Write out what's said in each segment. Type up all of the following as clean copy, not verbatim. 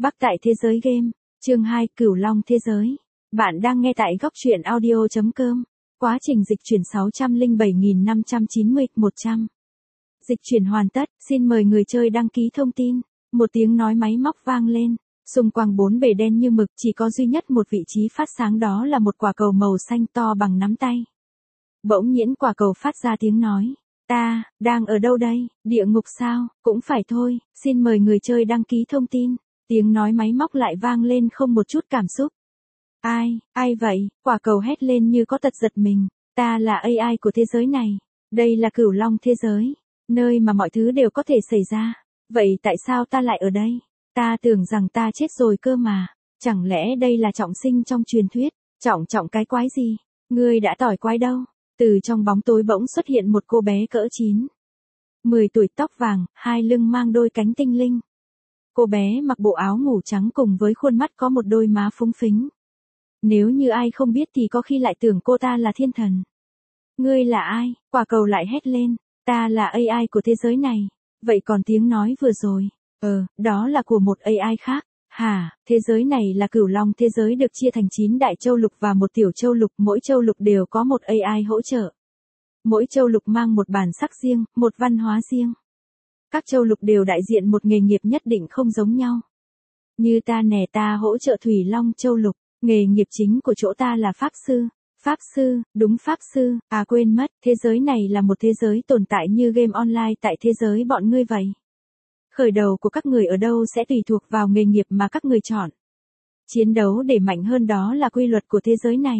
Bắc tại thế giới game. Chương 2, Cửu Long thế giới. Bạn đang nghe tại góc truyện audio.com. Quá trình dịch chuyển 607.590-100. Dịch chuyển hoàn tất, xin mời người chơi đăng ký thông tin. Một tiếng nói máy móc vang lên. Xung quanh bốn bề đen như mực, chỉ có duy nhất một vị trí phát sáng, đó là một quả cầu màu xanh to bằng nắm tay. Bỗng nhiên quả cầu phát ra tiếng nói. Ta, đang ở đâu đây? Địa ngục sao? Cũng phải thôi, xin mời người chơi đăng ký thông tin. Tiếng nói máy móc lại vang lên không một chút cảm xúc. Ai vậy? Quả cầu hét lên như có tật giật mình. Ta là AI của thế giới này. Đây là Cửu Long thế giới. Nơi mà mọi thứ đều có thể xảy ra. Vậy tại sao ta lại ở đây? Ta tưởng rằng ta chết rồi cơ mà. Chẳng lẽ đây là trọng sinh trong truyền thuyết? Trọng cái quái gì? Ngươi đã tỏi quái đâu? Từ trong bóng tối bỗng xuất hiện một cô bé cỡ 10 tuổi, tóc vàng, hai lưng mang đôi cánh tinh linh. Cô bé mặc bộ áo ngủ trắng cùng với khuôn mắt có một đôi má phúng phính. Nếu như ai không biết thì có khi lại tưởng cô ta là thiên thần. Ngươi là ai? Quả cầu lại hét lên. Ta là AI của thế giới này. Vậy còn tiếng nói vừa rồi? Đó là của một AI khác. Hả, thế giới này là Cửu Long thế giới, được chia thành 9 đại châu lục và một tiểu châu lục, mỗi châu lục đều có một AI hỗ trợ. Mỗi châu lục mang một bản sắc riêng, một văn hóa riêng. Các châu lục đều đại diện một nghề nghiệp nhất định không giống nhau. Như ta nè, ta hỗ trợ Thủy Long châu lục, nghề nghiệp chính của chỗ ta là pháp sư. Pháp sư, đúng pháp sư, quên mất, thế giới này là một thế giới tồn tại như game online tại thế giới bọn ngươi vậy. Khởi đầu của các người ở đâu sẽ tùy thuộc vào nghề nghiệp mà các người chọn. Chiến đấu để mạnh hơn, đó là quy luật của thế giới này.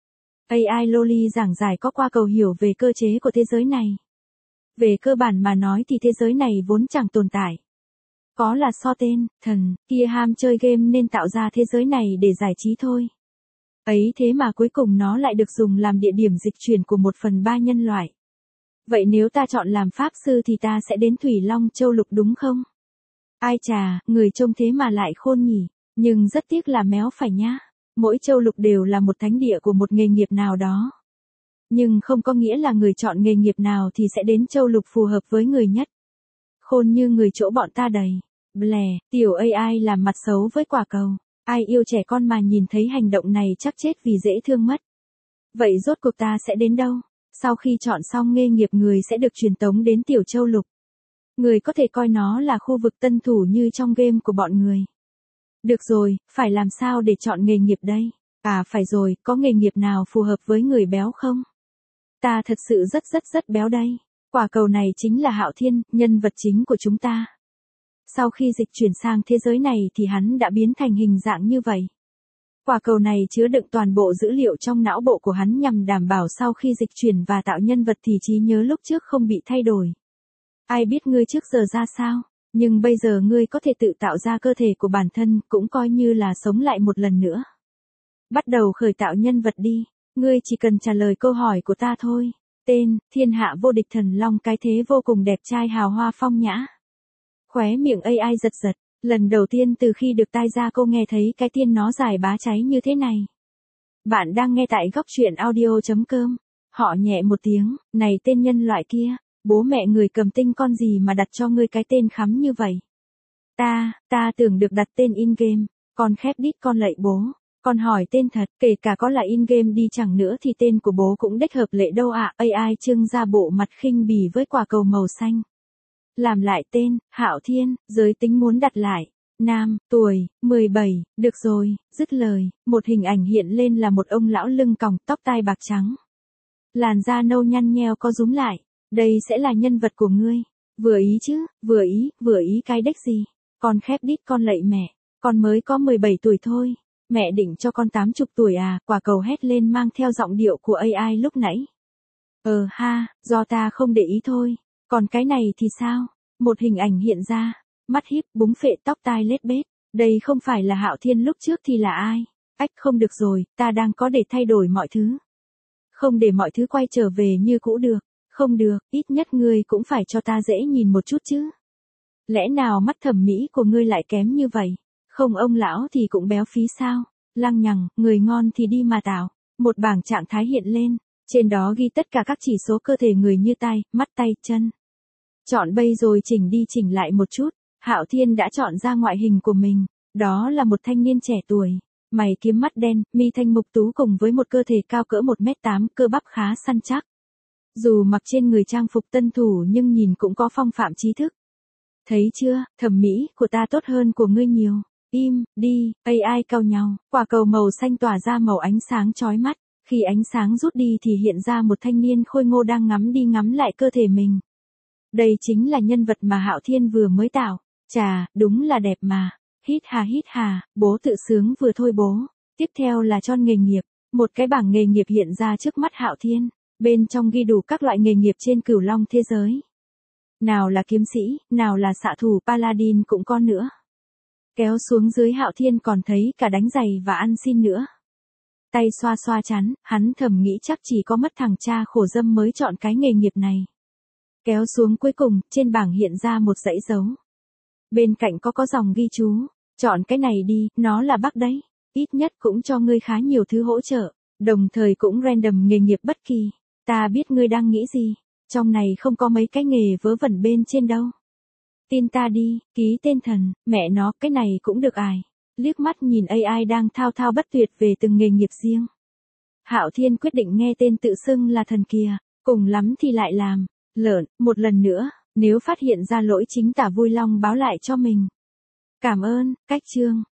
AI Loli giảng giải có qua cầu hiểu về cơ chế của thế giới này. Về cơ bản mà nói thì thế giới này vốn chẳng tồn tại. Có là so tên, thần, kia ham chơi game nên tạo ra thế giới này để giải trí thôi. Ấy thế mà cuối cùng nó lại được dùng làm địa điểm dịch chuyển của 1/3 nhân loại. Vậy nếu ta chọn làm pháp sư thì ta sẽ đến Thủy Long châu lục đúng không? Ai chà, người trông thế mà lại khôn nhỉ, nhưng rất tiếc là méo phải nhá. Mỗi châu lục đều là một thánh địa của một nghề nghiệp nào đó. Nhưng không có nghĩa là người chọn nghề nghiệp nào thì sẽ đến châu lục phù hợp với người nhất. Khôn như người chỗ bọn ta đầy. Blè, tiểu AI làm mặt xấu với quả cầu. Ai yêu trẻ con mà nhìn thấy hành động này chắc chết vì dễ thương mất. Vậy rốt cuộc ta sẽ đến đâu? Sau khi chọn xong nghề nghiệp, người sẽ được truyền tống đến tiểu châu lục. Người có thể coi nó là khu vực tân thủ như trong game của bọn người. Được rồi, phải làm sao để chọn nghề nghiệp đây? Phải rồi, có nghề nghiệp nào phù hợp với người béo không? Ta thật sự rất béo đây. Quả cầu này chính là Hạo Thiên, nhân vật chính của chúng ta. Sau khi dịch chuyển sang thế giới này thì hắn đã biến thành hình dạng như vậy. Quả cầu này chứa đựng toàn bộ dữ liệu trong não bộ của hắn nhằm đảm bảo sau khi dịch chuyển và tạo nhân vật thì trí nhớ lúc trước không bị thay đổi. Ai biết ngươi trước giờ ra sao, nhưng bây giờ ngươi có thể tự tạo ra cơ thể của bản thân, cũng coi như là sống lại một lần nữa. Bắt đầu khởi tạo nhân vật đi, ngươi chỉ cần trả lời câu hỏi của ta thôi. Tên, thiên hạ vô địch thần long, cái thế vô cùng đẹp trai hào hoa phong nhã. Khóe miệng AI giật, lần đầu tiên từ khi được tai ra cô nghe thấy cái tên nó dài bá cháy như thế này. Bạn đang nghe tại góc truyện audio.com. Họ nhẹ một tiếng, này tên nhân loại kia, bố mẹ người cầm tinh con gì mà đặt cho ngươi cái tên khắm như vậy? Ta tưởng được đặt tên in game, con khép đít con lạy bố. Con hỏi tên thật, kể cả có là in game đi chẳng nữa thì tên của bố cũng đếch hợp lệ đâu ạ. AI trưng ra bộ mặt khinh bỉ với quả cầu màu xanh. Làm lại tên, Hạo Thiên, giới tính muốn đặt lại. Nam, tuổi, 17, được rồi, dứt lời, một hình ảnh hiện lên là một ông lão lưng còng, tóc tai bạc trắng. Làn da nâu nhăn nheo có rúm lại. Đây sẽ là nhân vật của ngươi. Vừa ý chứ, vừa ý cái đếch gì. Con khép đít con lạy mẹ, con mới có 17 tuổi thôi. Mẹ định cho con 80 tuổi à? Quả cầu hét lên mang theo giọng điệu của AI lúc nãy. Do ta không để ý thôi. Còn cái này thì sao? Một hình ảnh hiện ra, mắt híp, búng phệ, tóc tai lết bết. Đây không phải là Hạo Thiên lúc trước thì là ai? Không được rồi, ta đang có để thay đổi mọi thứ. Không để mọi thứ quay trở về như cũ được. Không được, ít nhất ngươi cũng phải cho ta dễ nhìn một chút chứ. Lẽ nào mắt thẩm mỹ của ngươi lại kém như vậy? Không, ông lão thì cũng béo phí sao? Lăng nhằng, người ngon thì đi mà tạo. Một bảng trạng thái hiện lên, trên đó ghi tất cả các chỉ số cơ thể người như tai, mắt, tay, chân. Chọn bây rồi chỉnh đi chỉnh lại một chút. Hạo Thiên đã chọn ra ngoại hình của mình. Đó là một thanh niên trẻ tuổi, mày kiếm mắt đen, mi thanh mục tú cùng với một cơ thể cao cỡ 1m8, cơ bắp khá săn chắc. Dù mặc trên người trang phục tân thủ nhưng nhìn cũng có phong phạm trí thức. Thấy chưa, thẩm mỹ của ta tốt hơn của ngươi nhiều. Im, đi, AI cau nhau, quả cầu màu xanh tỏa ra màu ánh sáng chói mắt. Khi ánh sáng rút đi thì hiện ra một thanh niên khôi ngô đang ngắm đi ngắm lại cơ thể mình. Đây chính là nhân vật mà Hạo Thiên vừa mới tạo. Chà, đúng là đẹp mà. Hít hà, bố tự sướng vừa thôi bố. Tiếp theo là chọn nghề nghiệp. Một cái bảng nghề nghiệp hiện ra trước mắt Hạo Thiên. Bên trong ghi đủ các loại nghề nghiệp trên cửu long thế giới. Nào là kiếm sĩ, nào là xạ thủ paladin cũng có nữa. Kéo xuống dưới Hạo Thiên còn thấy cả đánh giày và ăn xin nữa. Tay xoa xoa chán, hắn thầm nghĩ chắc chỉ có mất thằng cha khổ dâm mới chọn cái nghề nghiệp này. Kéo xuống cuối cùng, trên bảng hiện ra một dãy dấu. Bên cạnh có dòng ghi chú, chọn cái này đi, nó là bug đấy. Ít nhất cũng cho ngươi khá nhiều thứ hỗ trợ, đồng thời cũng random nghề nghiệp bất kỳ. Ta biết ngươi đang nghĩ gì, trong này không có mấy cái nghề vớ vẩn bên trên đâu. Tin ta đi, ký tên thần, mẹ nó, cái này cũng được ải. Liếc mắt nhìn AI đang thao thao bất tuyệt về từng nghề nghiệp riêng. Hạo Thiên quyết định nghe tên tự xưng là thần kia, cùng lắm thì lại làm lợn, một lần nữa, nếu phát hiện ra lỗi chính tả vui lòng báo lại cho mình. Cảm ơn, cách chương.